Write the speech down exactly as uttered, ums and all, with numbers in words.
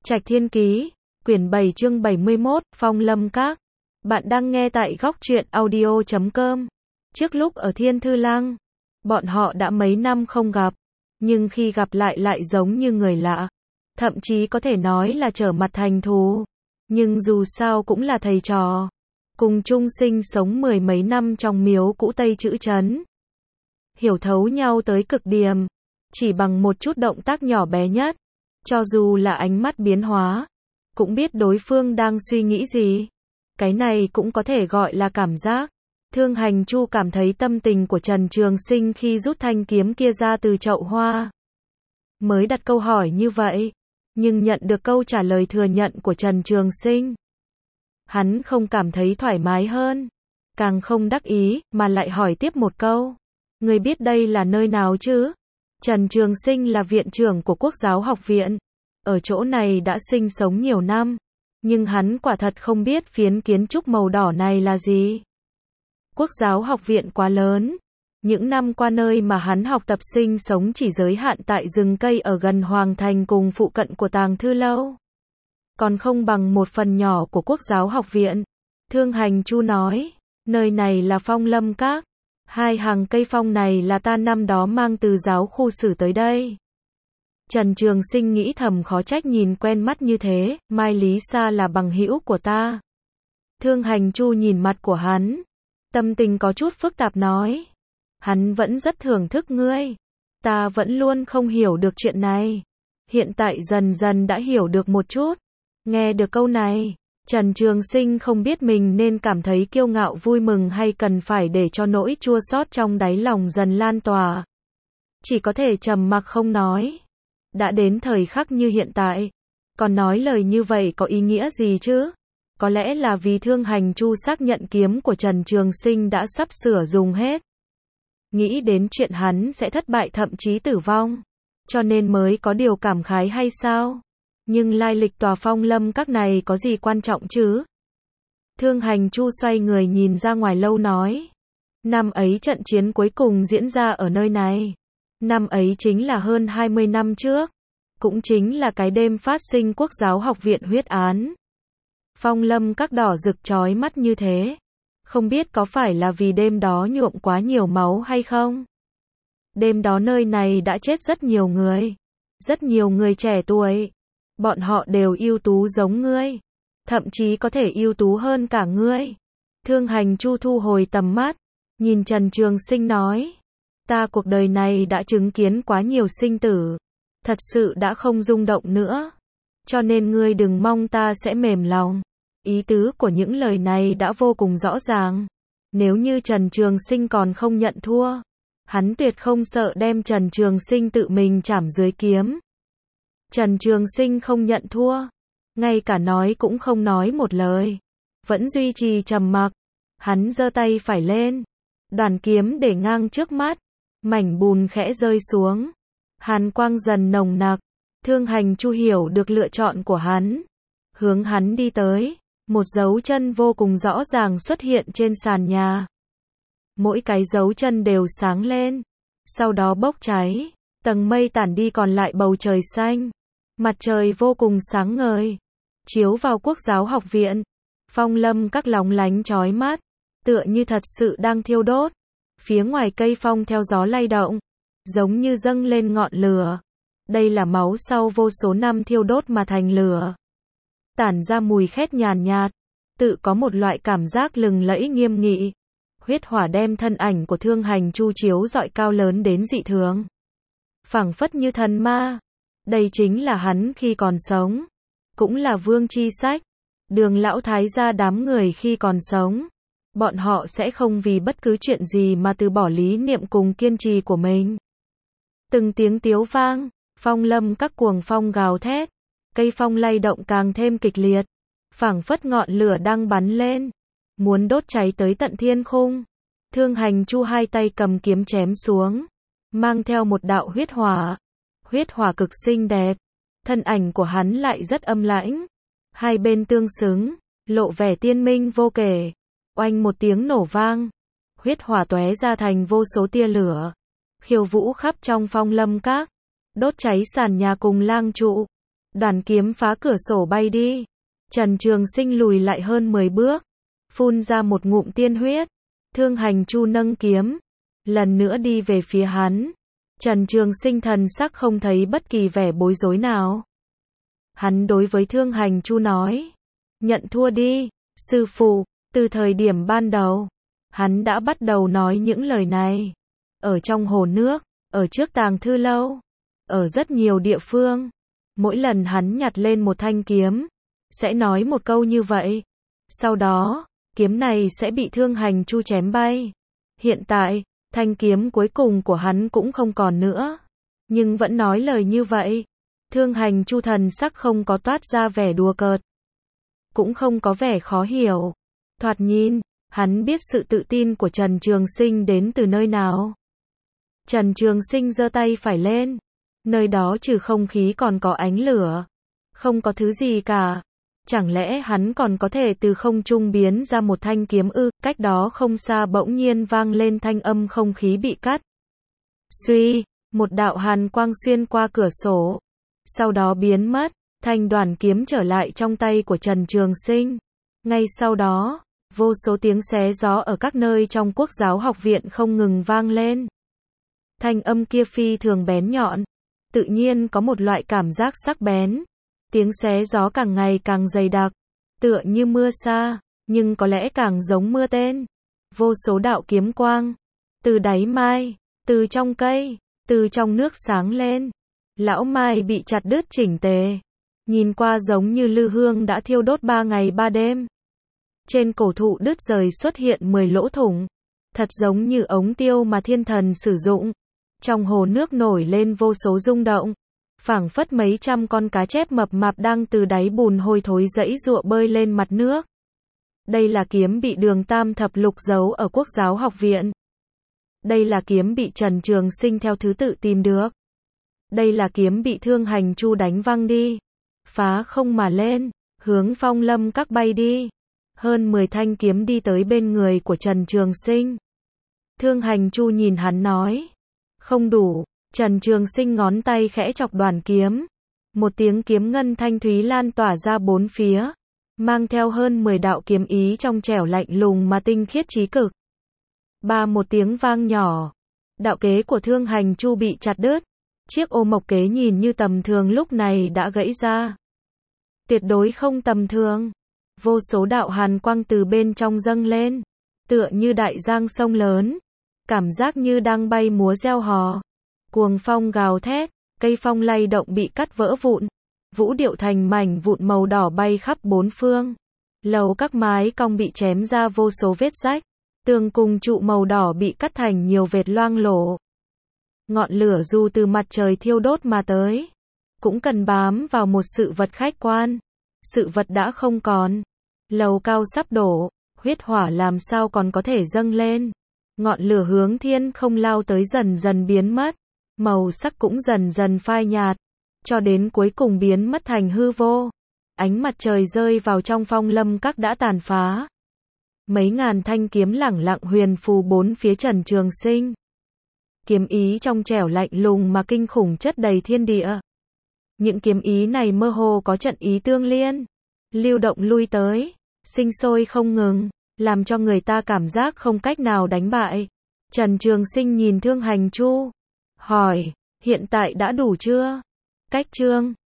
Trạch Thiên Ký, quyển bảy chương bảy mươi mốt, Phong Lâm Các. Bạn đang nghe tại góc truyện audio chấm com. Trước lúc ở Thiên Thư Lăng, bọn họ đã mấy năm không gặp, nhưng khi gặp lại lại giống như người lạ. Thậm chí có thể nói là trở mặt thành thù. Nhưng dù sao cũng là thầy trò. Cùng chung sinh sống mười mấy năm trong miếu cũ Tây Chữ Trấn. Hiểu thấu nhau tới cực điểm. Chỉ bằng một chút động tác nhỏ bé nhất. Cho dù là ánh mắt biến hóa, cũng biết đối phương đang suy nghĩ gì. Cái này cũng có thể gọi là cảm giác. Thương Hành Chu cảm thấy tâm tình của Trần Trường Sinh khi rút thanh kiếm kia ra từ chậu hoa. Mới đặt câu hỏi như vậy, nhưng nhận được câu trả lời thừa nhận của Trần Trường Sinh. Hắn không cảm thấy thoải mái hơn, càng không đắc ý, mà lại hỏi tiếp một câu. Người biết đây là nơi nào chứ? Trần Trường Sinh là viện trưởng của Quốc giáo học viện. Ở chỗ này đã sinh sống nhiều năm. Nhưng hắn quả thật không biết phiến kiến trúc màu đỏ này là gì. Quốc giáo học viện quá lớn. Những năm qua nơi mà hắn học tập sinh sống chỉ giới hạn tại rừng cây ở gần Hoàng Thành cùng phụ cận của Tàng Thư Lâu. Còn không bằng một phần nhỏ của Quốc giáo học viện. Thương Hành Chu nói, nơi này là Phong Lâm Các. Hai hàng cây phong này là ta năm đó mang từ giáo khu sử tới đây. Trần Trường Sinh nghĩ thầm khó trách nhìn quen mắt như thế, Mai Lý Sa là bằng hữu của ta. Thương Hành Chu nhìn mặt của hắn, tâm tình có chút phức tạp nói. Hắn vẫn rất thưởng thức ngươi. Ta vẫn luôn không hiểu được chuyện này. Hiện tại dần dần đã hiểu được một chút. Nghe được câu này, Trần Trường Sinh không biết mình nên cảm thấy kiêu ngạo vui mừng hay cần phải để cho nỗi chua xót trong đáy lòng dần lan tỏa. Chỉ có thể trầm mặc không nói. Đã đến thời khắc như hiện tại, còn nói lời như vậy có ý nghĩa gì chứ? Có lẽ là vì Thương Hành Chu xác nhận kiếm của Trần Trường Sinh đã sắp sửa dùng hết. Nghĩ đến chuyện hắn sẽ thất bại thậm chí tử vong, cho nên mới có điều cảm khái hay sao? Nhưng lai lịch tòa Phong Lâm Các này có gì quan trọng chứ? Thương Hành Chu xoay người nhìn ra ngoài lâu nói. Năm ấy trận chiến cuối cùng diễn ra ở nơi này. Năm ấy chính là hơn hai mươi năm trước. Cũng chính là cái đêm phát sinh Quốc giáo học viện huyết án. Phong Lâm Các đỏ rực chói mắt như thế. Không biết có phải là vì đêm đó nhuộm quá nhiều máu hay không? Đêm đó nơi này đã chết rất nhiều người. Rất nhiều người trẻ tuổi. Bọn họ đều ưu tú giống ngươi. Thậm chí có thể ưu tú hơn cả ngươi. Thương Hành Chu thu hồi tầm mắt. Nhìn Trần Trường Sinh nói. Ta cuộc đời này đã chứng kiến quá nhiều sinh tử. Thật sự đã không rung động nữa. Cho nên ngươi đừng mong ta sẽ mềm lòng. Ý tứ của những lời này đã vô cùng rõ ràng. Nếu như Trần Trường Sinh còn không nhận thua, hắn tuyệt không sợ đem Trần Trường Sinh tự mình chảm dưới kiếm. Trần Trường Sinh không nhận thua. Ngay cả nói cũng không nói một lời. Vẫn duy trì trầm mặc. Hắn giơ tay phải lên. Đoàn kiếm để ngang trước mắt. Mảnh bùn khẽ rơi xuống. Hàn quang dần nồng nặc. Thương Hành Chu hiểu được lựa chọn của hắn. Hướng hắn đi tới. Một dấu chân vô cùng rõ ràng xuất hiện trên sàn nhà. Mỗi cái dấu chân đều sáng lên. Sau đó bốc cháy. Tầng mây tản đi còn lại bầu trời xanh. Mặt trời vô cùng sáng ngời. Chiếu vào Quốc giáo học viện. Phong Lâm Các lóng lánh chói mắt. Tựa như thật sự đang thiêu đốt. Phía ngoài cây phong theo gió lay động. Giống như dâng lên ngọn lửa. Đây là máu sau vô số năm thiêu đốt mà thành lửa. Tản ra mùi khét nhàn nhạt. Tự có một loại cảm giác lừng lẫy nghiêm nghị. Huyết hỏa đem thân ảnh của Thương Hành Chu chiếu rọi cao lớn đến dị thường. Phảng phất như thần ma. Đây chính là hắn khi còn sống. Cũng là Vương Chi Sách. Đường lão thái gia đám người khi còn sống. Bọn họ sẽ không vì bất cứ chuyện gì mà từ bỏ lý niệm cùng kiên trì của mình. Từng tiếng tiếu vang. Phong Lâm Các cuồng phong gào thét. Cây phong lay động càng thêm kịch liệt. Phảng phất ngọn lửa đang bắn lên. Muốn đốt cháy tới tận thiên khung. Thương Hành Chu hai tay cầm kiếm chém xuống. Mang theo một đạo huyết hỏa. Huyết hỏa cực xinh đẹp. Thân ảnh của hắn lại rất âm lãnh. Hai bên tương xứng. Lộ vẻ tiên minh vô kể. Oanh một tiếng nổ vang. Huyết hỏa tóe ra thành vô số tia lửa. Khiêu vũ khắp trong Phong Lâm Các. Đốt cháy sàn nhà cùng lang trụ. Đoàn kiếm phá cửa sổ bay đi. Trần Trường Sinh lùi lại hơn mười bước, phun ra một ngụm tiên huyết. Thương Hành Chu nâng kiếm, lần nữa đi về phía hắn. Trần Trường Sinh thần sắc không thấy bất kỳ vẻ bối rối nào. Hắn đối với Thương Hành Chu nói, nhận thua đi, sư phụ. Từ thời điểm ban đầu, hắn đã bắt đầu nói những lời này. Ở trong hồ nước, ở trước tàng thư lâu, ở rất nhiều địa phương. Mỗi lần hắn nhặt lên một thanh kiếm, sẽ nói một câu như vậy. Sau đó, kiếm này sẽ bị Thương Hành Chu chém bay. Hiện tại, thanh kiếm cuối cùng của hắn cũng không còn nữa. Nhưng vẫn nói lời như vậy. Thương Hành Chu thần sắc không có toát ra vẻ đùa cợt, cũng không có vẻ khó hiểu. Thoạt nhìn, hắn biết sự tự tin của Trần Trường Sinh đến từ nơi nào. Trần Trường Sinh giơ tay phải lên. Nơi đó trừ không khí còn có ánh lửa. Không có thứ gì cả. Chẳng lẽ hắn còn có thể từ không trung biến ra một thanh kiếm ư? Cách đó không xa bỗng nhiên vang lên thanh âm không khí bị cắt. Suy, một đạo hàn quang xuyên qua cửa sổ. Sau đó biến mất, thanh đoàn kiếm trở lại trong tay của Trần Trường Sinh. Ngay sau đó, vô số tiếng xé gió ở các nơi trong Quốc giáo học viện không ngừng vang lên. Thanh âm kia phi thường bén nhọn, tự nhiên có một loại cảm giác sắc bén. Tiếng xé gió càng ngày càng dày đặc, tựa như mưa sa, nhưng có lẽ càng giống mưa tên. Vô số đạo kiếm quang, từ đáy mai, từ trong cây, từ trong nước sáng lên. Lão mai bị chặt đứt chỉnh tề, nhìn qua giống như lư hương đã thiêu đốt ba ngày ba đêm. Trên cổ thụ đứt rời xuất hiện mười lỗ thủng, thật giống như ống tiêu mà thiên thần sử dụng. Trong hồ nước nổi lên vô số rung động, phảng phất mấy trăm con cá chép mập mạp đang từ đáy bùn hôi thối giãy giụa bơi lên mặt nước. Đây là kiếm bị Đường Tam Thập Lục giấu ở Quốc giáo học viện. Đây là kiếm bị Trần Trường Sinh theo thứ tự tìm được. Đây là kiếm bị Thương Hành Chu đánh văng đi, phá không mà lên, hướng Phong Lâm Các bay đi. Hơn mười thanh kiếm đi tới bên người của Trần Trường Sinh. Thương Hành Chu nhìn hắn nói, không đủ. Trần Trường Sinh ngón tay khẽ chọc đoàn kiếm. Một tiếng kiếm ngân thanh thúy lan tỏa ra bốn phía, mang theo hơn mười đạo kiếm ý trong trẻo lạnh lùng mà tinh khiết chí cực. Ba một tiếng vang nhỏ, đạo kế của Thương Hành Chu bị chặt đứt. Chiếc ô mộc kế nhìn như tầm thường lúc này đã gãy ra. Tuyệt đối không tầm thường. Vô số đạo hàn quang từ bên trong dâng lên, tựa như đại giang sông lớn. Cảm giác như đang bay múa reo hò. Cuồng phong gào thét, cây phong lay động bị cắt vỡ vụn. Vũ điệu thành mảnh vụn màu đỏ bay khắp bốn phương. Lầu các mái cong bị chém ra vô số vết rách. Tường cùng trụ màu đỏ bị cắt thành nhiều vệt loang lổ. Ngọn lửa dù từ mặt trời thiêu đốt mà tới, cũng cần bám vào một sự vật khách quan. Sự vật đã không còn. Lầu cao sắp đổ, huyết hỏa làm sao còn có thể dâng lên. Ngọn lửa hướng thiên không lao tới dần dần biến mất. Màu sắc cũng dần dần phai nhạt, cho đến cuối cùng biến mất thành hư vô. Ánh mặt trời rơi vào trong Phong Lâm Các đã tàn phá. Mấy ngàn thanh kiếm lẳng lặng huyền phù bốn phía Trần Trường Sinh. Kiếm ý trong trẻo lạnh lùng mà kinh khủng chất đầy thiên địa. Những kiếm ý này mơ hồ có trận ý tương liên, lưu động lui tới, sinh sôi không ngừng, làm cho người ta cảm giác không cách nào đánh bại. Trần Trường Sinh nhìn Thương Hành Chu, hỏi, hiện tại đã đủ chưa? Cách chương